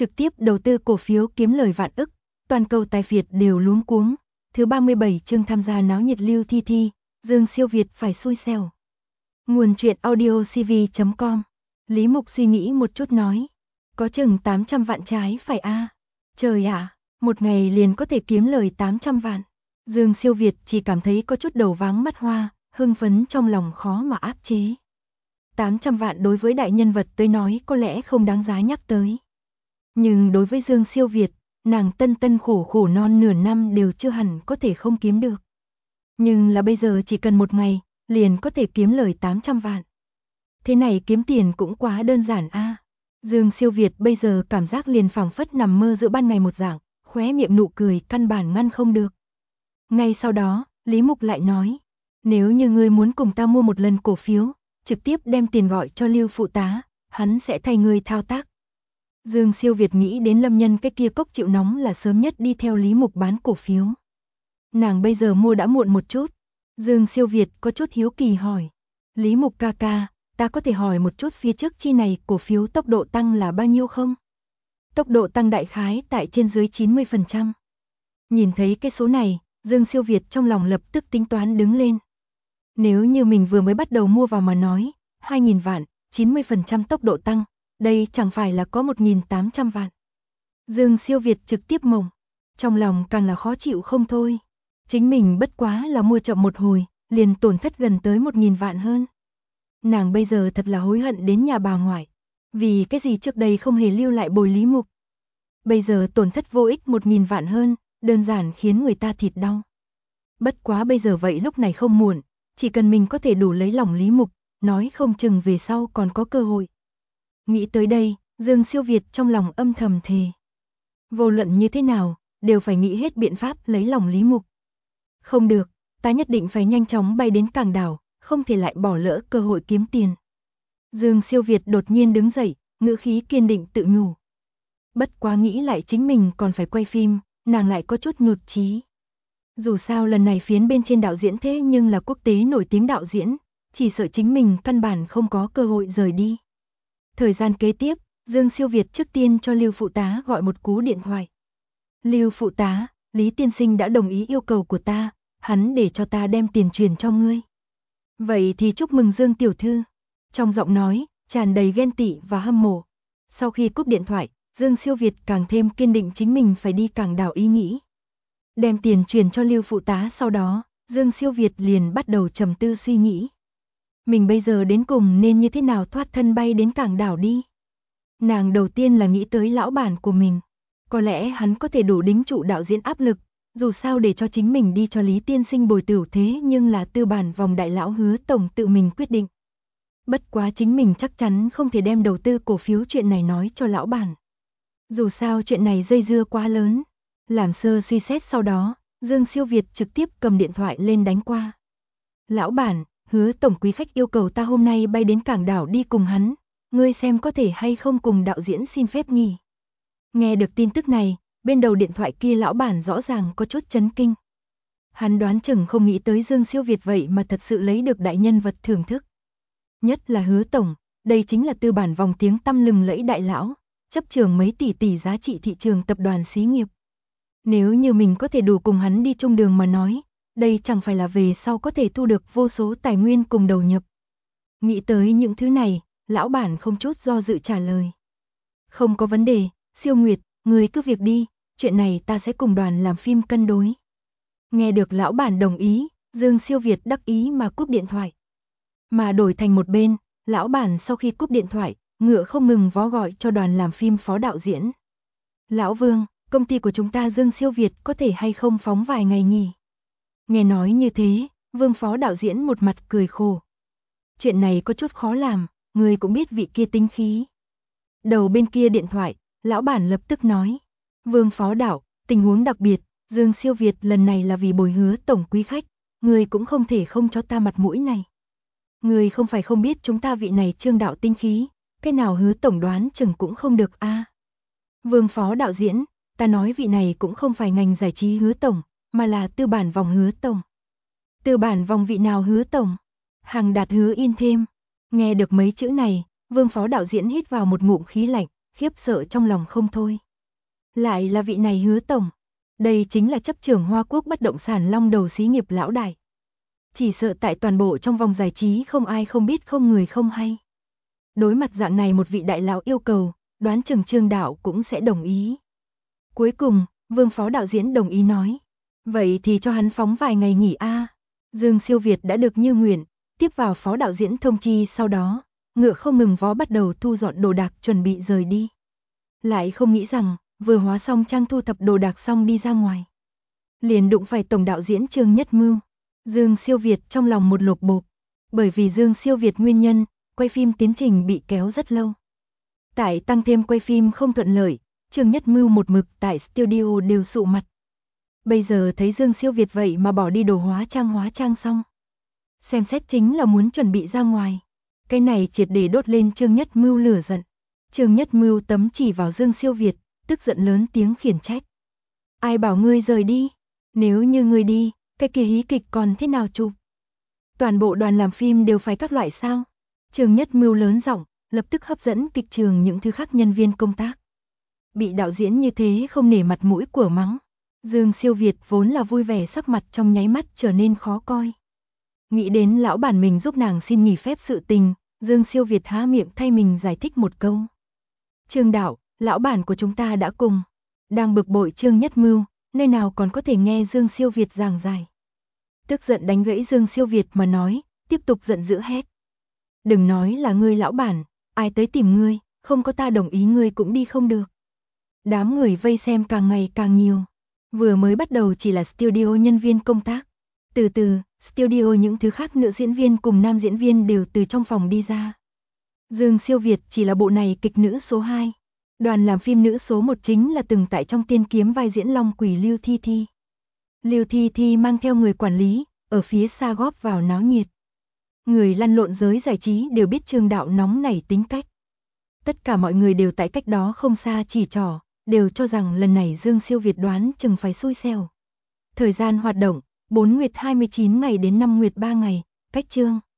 trực tiếp đầu tư cổ phiếu kiếm lời vạn ức, toàn cầu tài phiệt đều luống cuống. Thứ 37 chương tham gia náo nhiệt Lưu Thi Thi, Dương Siêu Việt phải xui xẻo. Nguồn truyện audio cv.com. Lý Mục suy nghĩ một chút nói, có chừng 800 vạn trái phải a. Trời ạ, một ngày liền có thể kiếm lời 800 vạn. Dương Siêu Việt chỉ cảm thấy có chút đầu váng mắt hoa, hưng phấn trong lòng khó mà áp chế. 800 vạn đối với đại nhân vật tới nói có lẽ không đáng giá nhắc tới. Nhưng đối với Dương Siêu Việt, nàng tân tân khổ khổ non nửa năm đều chưa hẳn có thể không kiếm được. Nhưng là bây giờ chỉ cần một ngày, liền có thể kiếm lời 800 vạn. Thế này kiếm tiền cũng quá đơn giản a. Dương Siêu Việt bây giờ cảm giác liền phảng phất nằm mơ giữa ban ngày một dạng, khóe miệng nụ cười căn bản ngăn không được. Ngay sau đó, Lý Mục lại nói, nếu như ngươi muốn cùng ta mua một lần cổ phiếu, trực tiếp đem tiền gọi cho Lưu phụ tá, hắn sẽ thay ngươi thao tác. Dương Siêu Việt nghĩ đến Lâm Nhân cái kia cốc chịu nóng là sớm nhất đi theo Lý Mục bán cổ phiếu. Nàng bây giờ mua đã muộn một chút. Dương Siêu Việt có chút hiếu kỳ hỏi, Lý Mục ca ca, ta có thể hỏi một chút phía trước chi này cổ phiếu tốc độ tăng là bao nhiêu không? Tốc độ tăng đại khái tại trên dưới 90%. Nhìn thấy cái số này, Dương Siêu Việt trong lòng lập tức tính toán đứng lên. Nếu như mình vừa mới bắt đầu mua vào mà nói, 2.000 vạn, 90% tốc độ tăng, đây chẳng phải là có 1.800 vạn. Dương Siêu Việt trực tiếp mộng, trong lòng càng là khó chịu không thôi. Chính mình bất quá là mua chậm một hồi, liền tổn thất gần tới 1.000 vạn hơn. Nàng bây giờ thật là hối hận đến nhà bà ngoại, vì cái gì trước đây không hề lưu lại bồi Lý Mục. Bây giờ tổn thất vô ích 1.000 vạn hơn, đơn giản khiến người ta thịt đau. Bất quá bây giờ vậy lúc này không muộn, chỉ cần mình có thể đủ lấy lòng Lý Mục, nói không chừng về sau còn có cơ hội. Nghĩ tới đây, Dương Siêu Việt trong lòng âm thầm thề. Vô luận như thế nào, đều phải nghĩ hết biện pháp lấy lòng Lý Mục. Không được, ta nhất định phải nhanh chóng bay đến cảng đảo, không thể lại bỏ lỡ cơ hội kiếm tiền. Dương Siêu Việt đột nhiên đứng dậy, ngữ khí kiên định tự nhủ. Bất quá nghĩ lại chính mình còn phải quay phim, nàng lại có chút nhụt chí. Dù sao lần này phiến bên trên đạo diễn thế nhưng là quốc tế nổi tiếng đạo diễn, chỉ sợ chính mình căn bản không có cơ hội rời đi. Thời gian kế tiếp, Dương Siêu Việt trước tiên cho Lưu phụ tá gọi một cú điện thoại. Lưu phụ tá, Lý tiên sinh đã đồng ý yêu cầu của ta, hắn để cho ta đem tiền truyền cho ngươi. Vậy thì chúc mừng Dương tiểu thư. Trong giọng nói, tràn đầy ghen tị và hâm mộ. Sau khi cúp điện thoại, Dương Siêu Việt càng thêm kiên định chính mình phải đi cảng đảo ý nghĩ. Đem tiền truyền cho Lưu phụ tá sau đó, Dương Siêu Việt liền bắt đầu trầm tư suy nghĩ. Mình bây giờ đến cùng nên như thế nào thoát thân bay đến cảng đảo đi? Nàng đầu tiên là nghĩ tới lão bản của mình. Có lẽ hắn có thể đủ đính trụ đạo diễn áp lực, dù sao để cho chính mình đi cho Lý tiên sinh bồi tửu thế nhưng là tư bản vòng đại lão Hứa tổng tự mình quyết định. Bất quá chính mình chắc chắn không thể đem đầu tư cổ phiếu chuyện này nói cho lão bản. Dù sao chuyện này dây dưa quá lớn. Làm sơ suy xét sau đó, Dương Siêu Việt trực tiếp cầm điện thoại lên đánh qua. Lão bản, Hứa tổng quý khách yêu cầu ta hôm nay bay đến cảng đảo đi cùng hắn, ngươi xem có thể hay không cùng đạo diễn xin phép nghỉ. Nghe được tin tức này, bên đầu điện thoại kia lão bản rõ ràng có chút chấn kinh. Hắn đoán chừng không nghĩ tới Dương Siêu Việt vậy mà thật sự lấy được đại nhân vật thưởng thức. Nhất là Hứa tổng, đây chính là tư bản vòng tiếng tăm lừng lẫy đại lão, chấp trưởng mấy tỷ tỷ giá trị thị trường tập đoàn xí nghiệp. Nếu như mình có thể đủ cùng hắn đi chung đường mà nói, đây chẳng phải là về sau có thể thu được vô số tài nguyên cùng đầu nhập. Nghĩ tới những thứ này, lão bản không chút do dự trả lời. Không có vấn đề, Siêu Nguyệt, ngươi cứ việc đi, chuyện này ta sẽ cùng đoàn làm phim cân đối. Nghe được lão bản đồng ý, Dương Siêu Việt đắc ý mà cúp điện thoại. Mà đổi thành một bên, lão bản sau khi cúp điện thoại, ngựa không ngừng vó gọi cho đoàn làm phim phó đạo diễn. Lão Vương, công ty của chúng ta Dương Siêu Việt có thể hay không phóng vài ngày nghỉ? Nghe nói như thế, Vương phó đạo diễn một mặt cười khổ. Chuyện này có chút khó làm, người cũng biết vị kia tính khí. Đầu bên kia điện thoại, lão bản lập tức nói. Vương phó đạo, tình huống đặc biệt, Dương Siêu Việt lần này là vì bồi Hứa tổng quý khách, người cũng không thể không cho ta mặt mũi này. Người không phải không biết chúng ta vị này Trương đạo tinh khí, cái nào Hứa tổng đoán chừng cũng không được a. Vương phó đạo diễn, ta nói vị này cũng không phải ngành giải trí Hứa tổng, mà là tư bản vòng Hứa tổng. Tư bản vòng vị nào Hứa tổng? Hằng Đạt Hứa In thêm. Nghe được mấy chữ này, Vương phó đạo diễn hít vào một ngụm khí lạnh, khiếp sợ trong lòng không thôi. Lại là vị này Hứa tổng. Đây chính là chấp trưởng Hoa Quốc bất động sản long đầu xí nghiệp lão đại. Chỉ sợ tại toàn bộ trong vòng giải trí không ai không biết không người không hay. Đối mặt dạng này một vị đại lão yêu cầu, đoán chừng Trương đạo cũng sẽ đồng ý. Cuối cùng, Vương phó đạo diễn đồng ý nói. Vậy thì cho hắn phóng vài ngày nghỉ a. Dương Siêu Việt đã được như nguyện, tiếp vào phó đạo diễn thông chi sau đó, ngựa không ngừng vó bắt đầu thu dọn đồ đạc chuẩn bị rời đi. Lại không nghĩ rằng, vừa hóa xong trang thu thập đồ đạc xong đi ra ngoài. Liền đụng phải tổng đạo diễn Trương Nhất Mưu. Dương Siêu Việt trong lòng một lột bột. Bởi vì Dương Siêu Việt nguyên nhân, quay phim tiến trình bị kéo rất lâu. Tại tăng thêm quay phim không thuận lợi, Trương Nhất Mưu một mực tại studio đều sụ mặt. Bây giờ thấy Dương Siêu Việt vậy mà bỏ đi đồ hóa trang xong. Xem xét chính là muốn chuẩn bị ra ngoài. Cái này triệt để đốt lên Trương Nhất Mưu lửa giận. Trương Nhất Mưu tấm chỉ vào Dương Siêu Việt, tức giận lớn tiếng khiển trách. Ai bảo ngươi rời đi? Nếu như ngươi đi, cái kia hí kịch còn thế nào chụp? Toàn bộ đoàn làm phim đều phải các loại sao? Trương Nhất Mưu lớn giọng, lập tức hấp dẫn kịch trường những thứ khác nhân viên công tác. Bị đạo diễn như thế không nể mặt mũi của mắng. Dương Siêu Việt vốn là vui vẻ sắc mặt trong nháy mắt trở nên khó coi. Nghĩ đến lão bản mình giúp nàng xin nghỉ phép sự tình, Dương Siêu Việt há miệng thay mình giải thích một câu. Trương đạo, lão bản của chúng ta đã cùng. Đang bực bội Trương Nhất Mưu, nơi nào còn có thể nghe Dương Siêu Việt giảng giải. Tức giận đánh gãy Dương Siêu Việt mà nói, tiếp tục giận dữ hét. Đừng nói là ngươi lão bản, ai tới tìm ngươi, không có ta đồng ý ngươi cũng đi không được. Đám người vây xem càng ngày càng nhiều. Vừa mới bắt đầu chỉ là studio nhân viên công tác. Từ từ, studio những thứ khác nữ diễn viên cùng nam diễn viên đều từ trong phòng đi ra. Dương Siêu Việt chỉ là bộ này kịch nữ số 2. Đoàn làm phim nữ số 1 chính là từng tại trong Tiên Kiếm vai diễn Long Quỷ Lưu Thi Thi. Lưu Thi Thi mang theo người quản lý, ở phía xa góp vào náo nhiệt. Người lăn lộn giới giải trí đều biết Trương đạo nóng nảy tính cách. Tất cả mọi người đều tại cách đó không xa chỉ trỏ, đều cho rằng lần này Dương Siêu Việt đoán chừng phải xui xẻo. Thời gian hoạt động, 4 nguyệt 29 ngày đến 5 nguyệt 3 ngày, cách chương.